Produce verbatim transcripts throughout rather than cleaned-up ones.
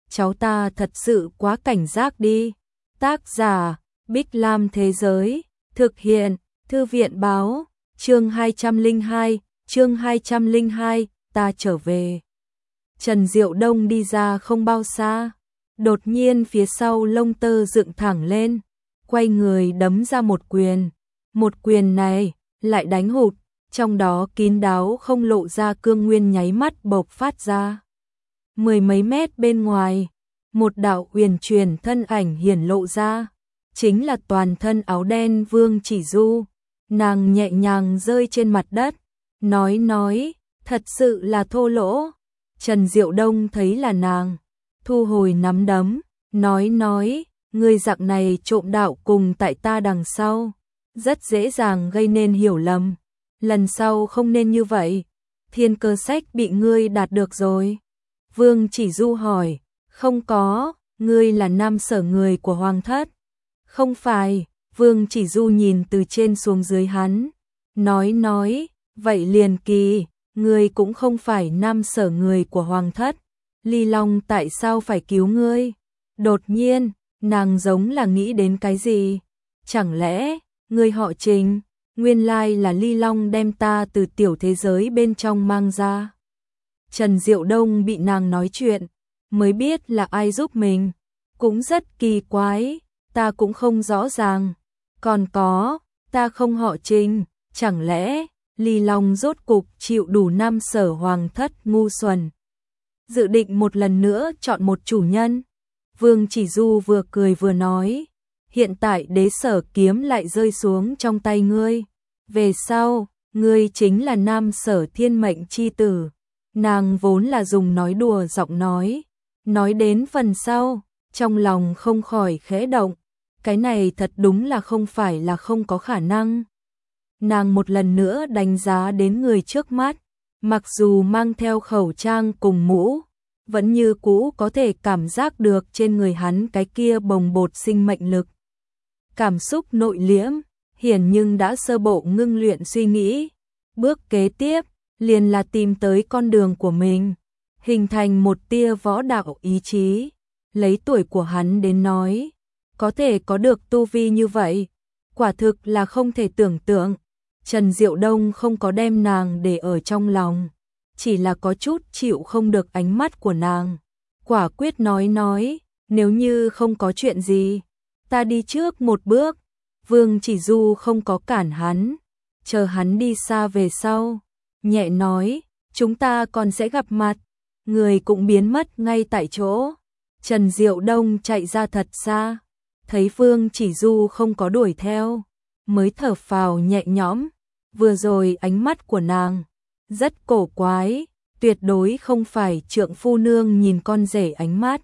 cháu ta thật sự quá cảnh giác đi. Tác giả, Bích Lam Thế Giới, thực hiện, Thư viện Báo, chương hai trăm lẻ hai, chương hai trăm lẻ hai, ta trở về. Trần Diệu Đông đi ra không bao xa, đột nhiên phía sau lông tơ dựng thẳng lên, quay người đấm ra một quyền. Một quyền này lại đánh hụt, trong đó kín đáo không lộ ra cương nguyên nháy mắt bộc phát ra. Mười mấy mét bên ngoài, một đạo huyền truyền thân ảnh hiển lộ ra, chính là toàn thân áo đen Vương Chỉ Du. Nàng nhẹ nhàng rơi trên mặt đất, nói nói, thật sự là thô lỗ. Trần Diệu Đông thấy là nàng, thu hồi nắm đấm, nói nói, người dạng này trộm đạo cùng tại ta đằng sau, rất dễ dàng gây nên hiểu lầm. Lần sau không nên như vậy, thiên cơ sách bị ngươi đạt được rồi. Vương Chỉ Du hỏi, không có, ngươi là nam sở người của Hoàng thất. Không phải, Vương Chỉ Du nhìn từ trên xuống dưới hắn, nói nói, vậy liền kỳ, ngươi cũng không phải nam sở người của Hoàng thất. Ly Long tại sao phải cứu ngươi? Đột nhiên, nàng giống là nghĩ đến cái gì? Chẳng lẽ, ngươi họ Trình, nguyên lai là Ly Long đem ta từ tiểu thế giới bên trong mang ra? Trần Diệu Đông bị nàng nói chuyện, mới biết là ai giúp mình, cũng rất kỳ quái, ta cũng không rõ ràng. Còn có, ta không họ Trình, chẳng lẽ Ly Long rốt cục chịu đủ nam sở Hoàng thất ngu xuẩn, dự định một lần nữa chọn một chủ nhân? Vương Chỉ Du vừa cười vừa nói, hiện tại đế sở kiếm lại rơi xuống trong tay ngươi, về sau, ngươi chính là nam sở thiên mệnh chi tử. Nàng vốn là dùng nói đùa giọng nói, nói đến phần sau, trong lòng không khỏi khẽ động, cái này thật đúng là không phải là không có khả năng. Nàng một lần nữa đánh giá đến người trước mắt, mặc dù mang theo khẩu trang cùng mũ, vẫn như cũ có thể cảm giác được trên người hắn cái kia bồng bột sinh mệnh lực. Cảm xúc nội liễm, hiển nhưng đã sơ bộ ngưng luyện suy nghĩ. Bước kế tiếp, liền là tìm tới con đường của mình, hình thành một tia võ đạo ý chí. Lấy tuổi của hắn đến nói, có thể có được tu vi như vậy, quả thực là không thể tưởng tượng. Trần Diệu Đông không có đem nàng để ở trong lòng, chỉ là có chút chịu không được ánh mắt của nàng. Quả quyết nói nói, nếu như không có chuyện gì, ta đi trước một bước. Vương Chỉ Du không có cản hắn, chờ hắn đi xa về sau, nhẹ nói, chúng ta còn sẽ gặp mặt. Người cũng biến mất ngay tại chỗ. Trần Diệu Đông chạy ra thật xa, thấy Vương Chỉ Du không có đuổi theo, mới thở phào nhẹ nhõm. Vừa rồi ánh mắt của nàng rất cổ quái, tuyệt đối không phải trượng phu nương nhìn con rể ánh mắt.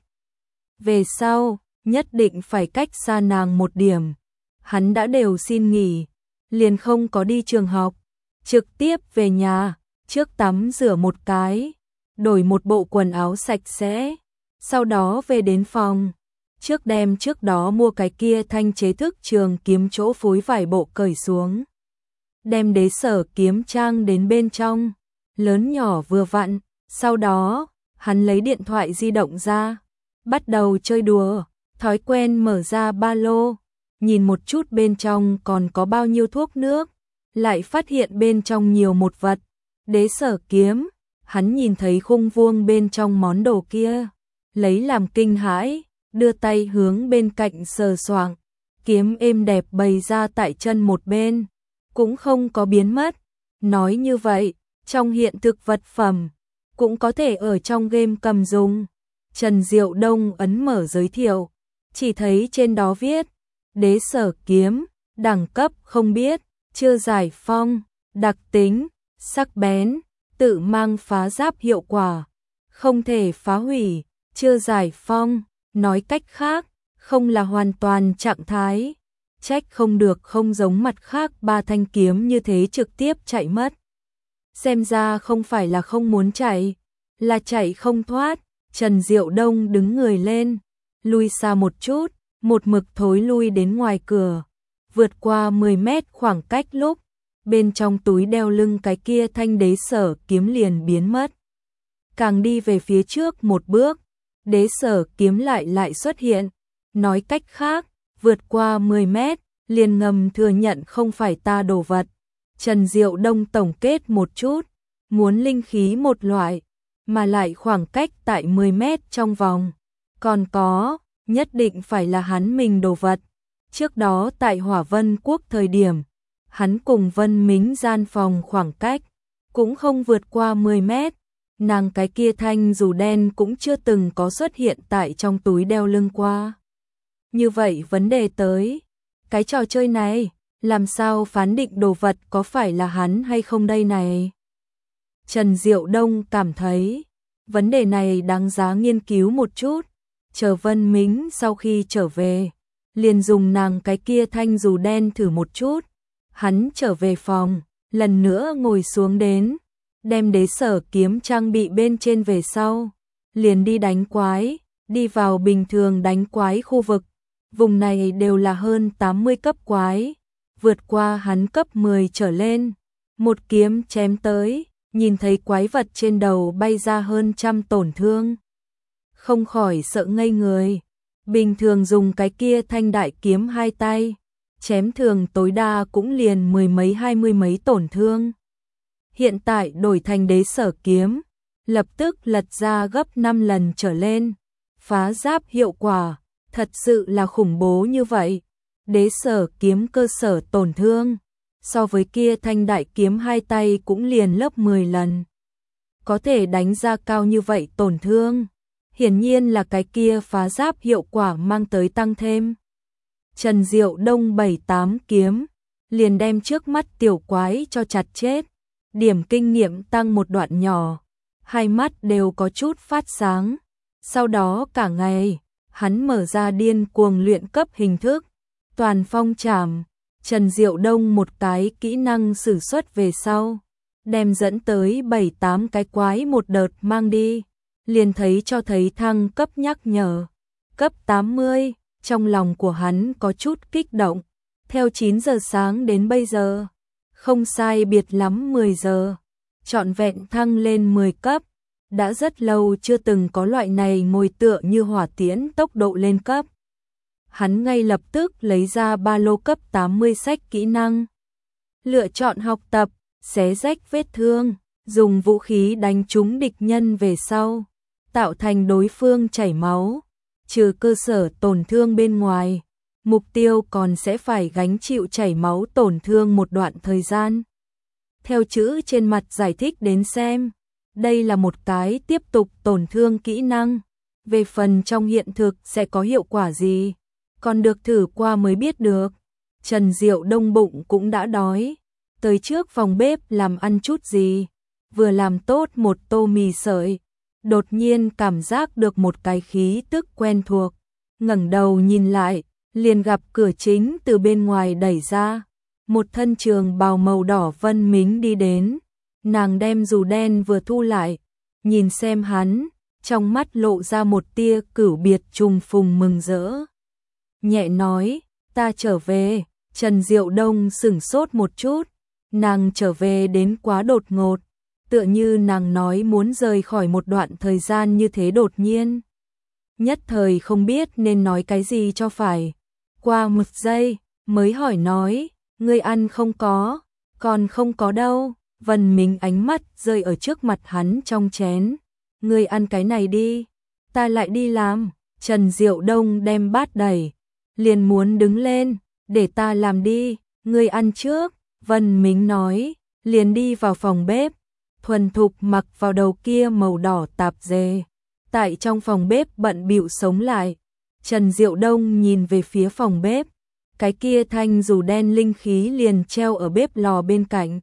Về sau, nhất định phải cách xa nàng một điểm. Hắn đã đều xin nghỉ, liền không có đi trường học, trực tiếp về nhà, trước tắm rửa một cái, đổi một bộ quần áo sạch sẽ, sau đó về đến phòng, trước đem trước đó mua cái kia thanh chế thức trường kiếm chỗ phối vải bộ cởi xuống, đem đế sở kiếm trang đến bên trong, lớn nhỏ vừa vặn. Sau đó, hắn lấy điện thoại di động ra, bắt đầu chơi đùa, thói quen mở ra ba lô, nhìn một chút bên trong còn có bao nhiêu thuốc nước, lại phát hiện bên trong nhiều một vật, đế sở kiếm. Hắn nhìn thấy khung vuông bên trong món đồ kia, lấy làm kinh hãi, đưa tay hướng bên cạnh sờ soạng, kiếm êm đẹp bày ra tại chân một bên, cũng không có biến mất. Nói như vậy, trong hiện thực vật phẩm, cũng có thể ở trong game cầm dùng. Trần Diệu Đông ấn mở giới thiệu, chỉ thấy trên đó viết, đế sở kiếm, đẳng cấp không biết, chưa giải phong, đặc tính, sắc bén, tự mang phá giáp hiệu quả, không thể phá hủy, chưa giải phong, nói cách khác, không là hoàn toàn trạng thái. Trách không được không giống mặt khác ba thanh kiếm như thế trực tiếp chạy mất. Xem ra không phải là không muốn chạy, là chạy không thoát. Trần Diệu Đông đứng người lên, lui xa một chút, một mực thối lui đến ngoài cửa, vượt qua mười mét khoảng cách lúc, bên trong túi đeo lưng cái kia thanh đế sở kiếm liền biến mất. Càng đi về phía trước một bước, Đế Sở kiếm lại lại xuất hiện. Nói cách khác, vượt qua mười mét, liền ngầm thừa nhận không phải ta đồ vật. Trần Diệu Đông tổng kết một chút, muốn linh khí một loại, mà lại khoảng cách tại mười mét trong vòng. Còn có, nhất định phải là hắn mình đồ vật. Trước đó tại Hỏa Vân Quốc thời điểm, hắn cùng Vân Mính gian phòng khoảng cách, cũng không vượt qua mười mét. Nàng cái kia thanh dù đen cũng chưa từng có xuất hiện tại trong túi đeo lưng qua. Như vậy vấn đề tới, cái trò chơi này, làm sao phán định đồ vật có phải là hắn hay không đây này? Trần Diệu Đông cảm thấy, vấn đề này đáng giá nghiên cứu một chút. Chờ Vân Mính sau khi trở về, liền dùng nàng cái kia thanh dù đen thử một chút. Hắn trở về phòng, lần nữa ngồi xuống đến, đem Đế Sở kiếm trang bị bên trên về sau, liền đi đánh quái, đi vào bình thường đánh quái khu vực. Vùng này đều là hơn tám mươi cấp quái, vượt qua hắn cấp mười trở lên, một kiếm chém tới, nhìn thấy quái vật trên đầu bay ra hơn trăm tổn thương. Không khỏi sợ ngây người, bình thường dùng cái kia thanh đại kiếm hai tay, chém thường tối đa cũng liền mười mấy hai mươi mấy tổn thương. Hiện tại đổi thành Đế Sở kiếm, lập tức lật ra gấp năm lần trở lên, phá giáp hiệu quả, thật sự là khủng bố như vậy. Đế Sở kiếm cơ sở tổn thương, so với kia thanh đại kiếm hai tay cũng liền lớp mười lần. Có thể đánh ra cao như vậy tổn thương, hiển nhiên là cái kia phá giáp hiệu quả mang tới tăng thêm. Trần Diệu Đông bảy tám kiếm, liền đem trước mắt tiểu quái cho chặt chết, điểm kinh nghiệm tăng một đoạn nhỏ, hai mắt đều có chút phát sáng. Sau đó cả ngày, hắn mở ra điên cuồng luyện cấp hình thức, toàn phong trảm. Trần Diệu Đông một cái kỹ năng sử xuất về sau, đem dẫn tới bảy tám cái quái một đợt mang đi, liền thấy cho thấy thăng cấp nhắc nhở, cấp tám mươi, trong lòng của hắn có chút kích động. Theo chín giờ sáng đến bây giờ, không sai biệt lắm mười giờ, trọn vẹn thăng lên mười cấp, đã rất lâu chưa từng có loại này ngồi tựa như hỏa tiễn tốc độ lên cấp. Hắn ngay lập tức lấy ra ba lô cấp tám mươi sách kỹ năng, lựa chọn học tập, xé rách vết thương, dùng vũ khí đánh trúng địch nhân về sau, tạo thành đối phương chảy máu, trừ cơ sở tổn thương bên ngoài, mục tiêu còn sẽ phải gánh chịu chảy máu tổn thương một đoạn thời gian. Theo chữ trên mặt giải thích đến xem, đây là một cái tiếp tục tổn thương kỹ năng, về phần trong hiện thực sẽ có hiệu quả gì, còn được thử qua mới biết được. Trần Diệu Đông bụng cũng đã đói, tới trước phòng bếp làm ăn chút gì, vừa làm tốt một tô mì sợi, đột nhiên cảm giác được một cái khí tức quen thuộc, ngẩng đầu nhìn lại, liền gặp cửa chính từ bên ngoài đẩy ra, một thân trường bào màu đỏ Vân Mính đi đến, nàng đem dù đen vừa thu lại, nhìn xem hắn, trong mắt lộ ra một tia cửu biệt trùng phùng mừng rỡ. Nhẹ nói, ta trở về. Trần Diệu Đông sửng sốt một chút, nàng trở về đến quá đột ngột, tựa như nàng nói muốn rời khỏi một đoạn thời gian như thế đột nhiên. Nhất thời không biết nên nói cái gì cho phải. Qua một giây, mới hỏi nói, ngươi ăn không có, còn không có đâu. Vân Mính ánh mắt rơi ở trước mặt hắn trong chén. Ngươi ăn cái này đi, ta lại đi làm. Trần Diệu Đông đem bát đẩy, liền muốn đứng lên, để ta làm đi, ngươi ăn trước. Vân Mính nói, liền đi vào phòng bếp, thuần thục mặc vào đầu kia màu đỏ tạp dề. Tại trong phòng bếp bận bịu sống lại, Trần Diệu Đông nhìn về phía phòng bếp, cái kia thanh dù đen linh khí liền treo ở bếp lò bên cạnh.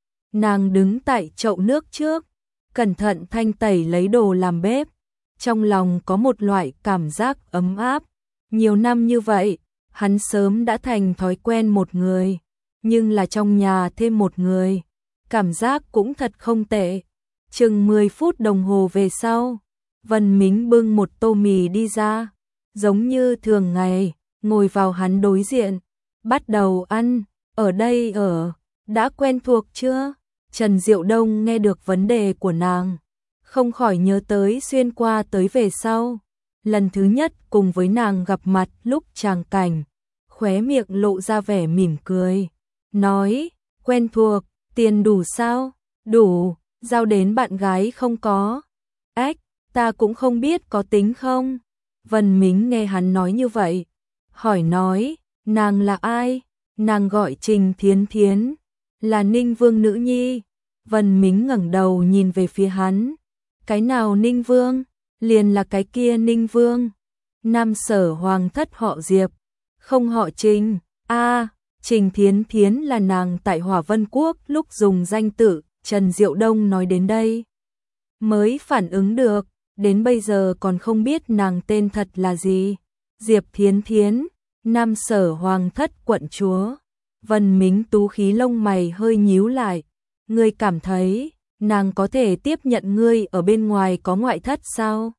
Nàng đứng tại chậu nước trước, cẩn thận thanh tẩy lấy đồ làm bếp, trong lòng có một loại cảm giác ấm áp. Nhiều năm như vậy, hắn sớm đã thành thói quen một người, nhưng là trong nhà thêm một người, cảm giác cũng thật không tệ. Chừng mười phút đồng hồ về sau, Vân Mính bưng một tô mì đi ra, giống như thường ngày, ngồi vào hắn đối diện, bắt đầu ăn. Ở đây ở, đã quen thuộc chưa? Trần Diệu Đông nghe được vấn đề của nàng, không khỏi nhớ tới xuyên qua tới về sau, lần thứ nhất cùng với nàng gặp mặt lúc tràng cảnh, khóe miệng lộ ra vẻ mỉm cười, nói, quen thuộc, tiền đủ sao? Đủ, giao đến bạn gái không có. Ách, ta cũng không biết có tính không? Vân Mính nghe hắn nói như vậy, hỏi nói, nàng là ai? Nàng gọi Trình Thiến Thiến, là Ninh Vương nữ nhi. Vân Mính ngẩng đầu nhìn về phía hắn, cái nào Ninh Vương? Liền là cái kia Ninh Vương. Nam Sở hoàng thất họ Diệp, không họ Trình. A, Trình Thiến Thiến là nàng tại Hỏa Vân Quốc lúc dùng danh tự Trần Diệu Đông nói đến đây, mới phản ứng được, đến bây giờ còn không biết nàng tên thật là gì. Diệp Thiến Thiến, Nam Sở hoàng thất quận chúa. Vân Mính tú khí lông mày hơi nhíu lại, ngươi cảm thấy nàng có thể tiếp nhận ngươi ở bên ngoài có ngoại thất sao?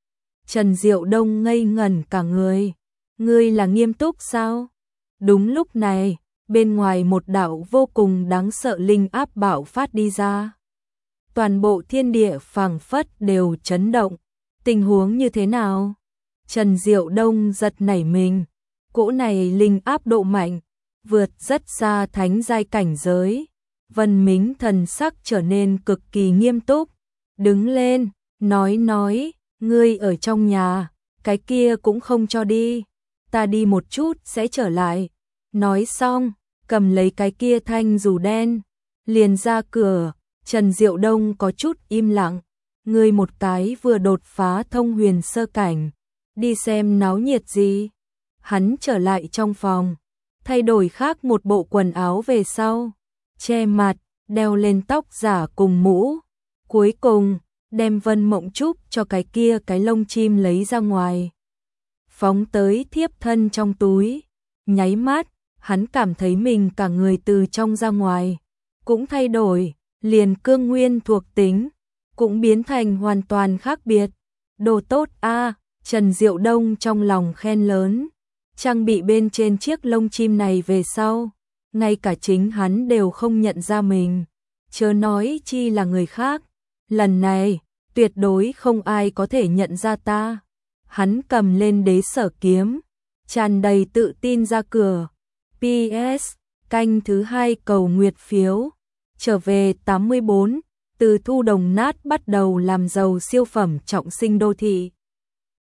Trần Diệu Đông ngây ngẩn cả người, ngươi là nghiêm túc sao? Đúng lúc này, bên ngoài một đạo vô cùng đáng sợ linh áp bạo phát đi ra. Toàn bộ thiên địa phảng phất đều chấn động, tình huống như thế nào? Trần Diệu Đông giật nảy mình, cỗ này linh áp độ mạnh, vượt rất xa thánh giai cảnh giới. Vân Mính thần sắc trở nên cực kỳ nghiêm túc, đứng lên, nói nói, ngươi ở trong nhà, cái kia cũng không cho đi, ta đi một chút sẽ trở lại. Nói xong, cầm lấy cái kia thanh dù đen, liền ra cửa. Trần Diệu Đông có chút im lặng, ngươi một cái vừa đột phá thông huyền sơ cảnh, đi xem náo nhiệt gì. Hắn trở lại trong phòng, thay đổi khác một bộ quần áo về sau, che mặt, đeo lên tóc giả cùng mũ, cuối cùng đem Vân Mộng Trúc cho cái kia cái lông chim lấy ra ngoài, phóng tới thiếp thân trong túi. Nháy mắt, hắn cảm thấy mình cả người từ trong ra ngoài cũng thay đổi, liền cương nguyên thuộc tính cũng biến thành hoàn toàn khác biệt. Đồ tốt a, Trần Diệu Đông trong lòng khen lớn. Trang bị bên trên chiếc lông chim này về sau, ngay cả chính hắn đều không nhận ra mình, chớ nói chi là người khác. Lần này, tuyệt đối không ai có thể nhận ra ta. Hắn cầm lên đế sở kiếm, tràn đầy tự tin ra cửa. pê ét, canh thứ hai cầu nguyệt phiếu. Trở về tám mươi bốn, từ thu đồng nát bắt đầu làm giàu siêu phẩm trọng sinh đô thị.